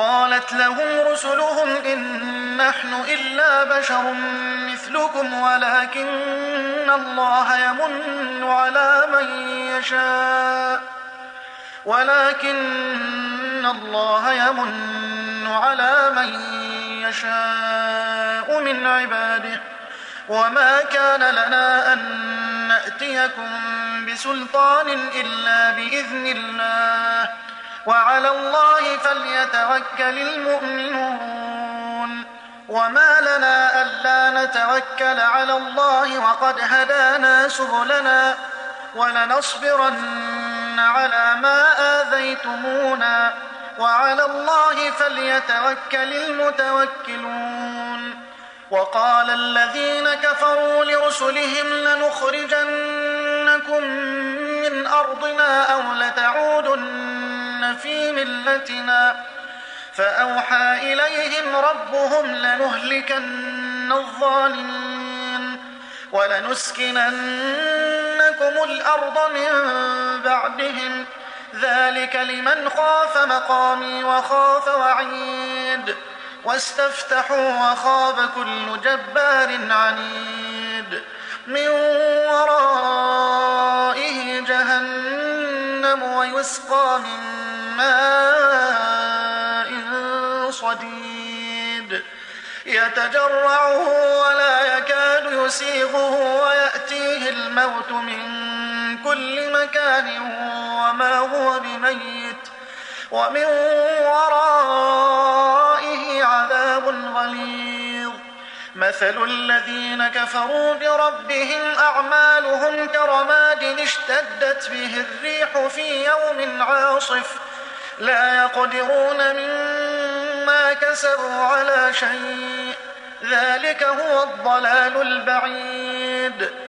قالت لهم رسلهم إن نحن إلا بشر مثلكم ولكن الله يمن على من يشاء من عباده وما كان لنا أن نأتيكم بسلطان إلا بإذن الله وعلى الله فليتوكل المؤمنون وما لنا ألا نتوكل على الله وقد هدانا سبلنا ولنصبرن على ما آذيتمونا وعلى الله فليتوكل المتوكلون وقال الذين كفروا لرسلهم لنخرجنكم من أرضنا أو لتعودن في ملتنا فأوحى إليهم ربهم لنهلكن الظالمين ولنسكننكم الأرض من بعدهم ذلك لمن خاف مقامي وخاف وعيد واستفتحوا وخاب كل جبار عنيد من ورائه جهنم ويسقى من ماء صديد يتجرعه ولا يكاد يسيغه ويأتيه الموت من كل مكان وما هو بميت ومن ورائه عذاب غليظ مثل الذين كفروا بربهم أعمالهم كرماد اشتدت به الريح في يوم عاصف لا يقدرون مما كسبوا على شيء ذلك هو الضلال البعيد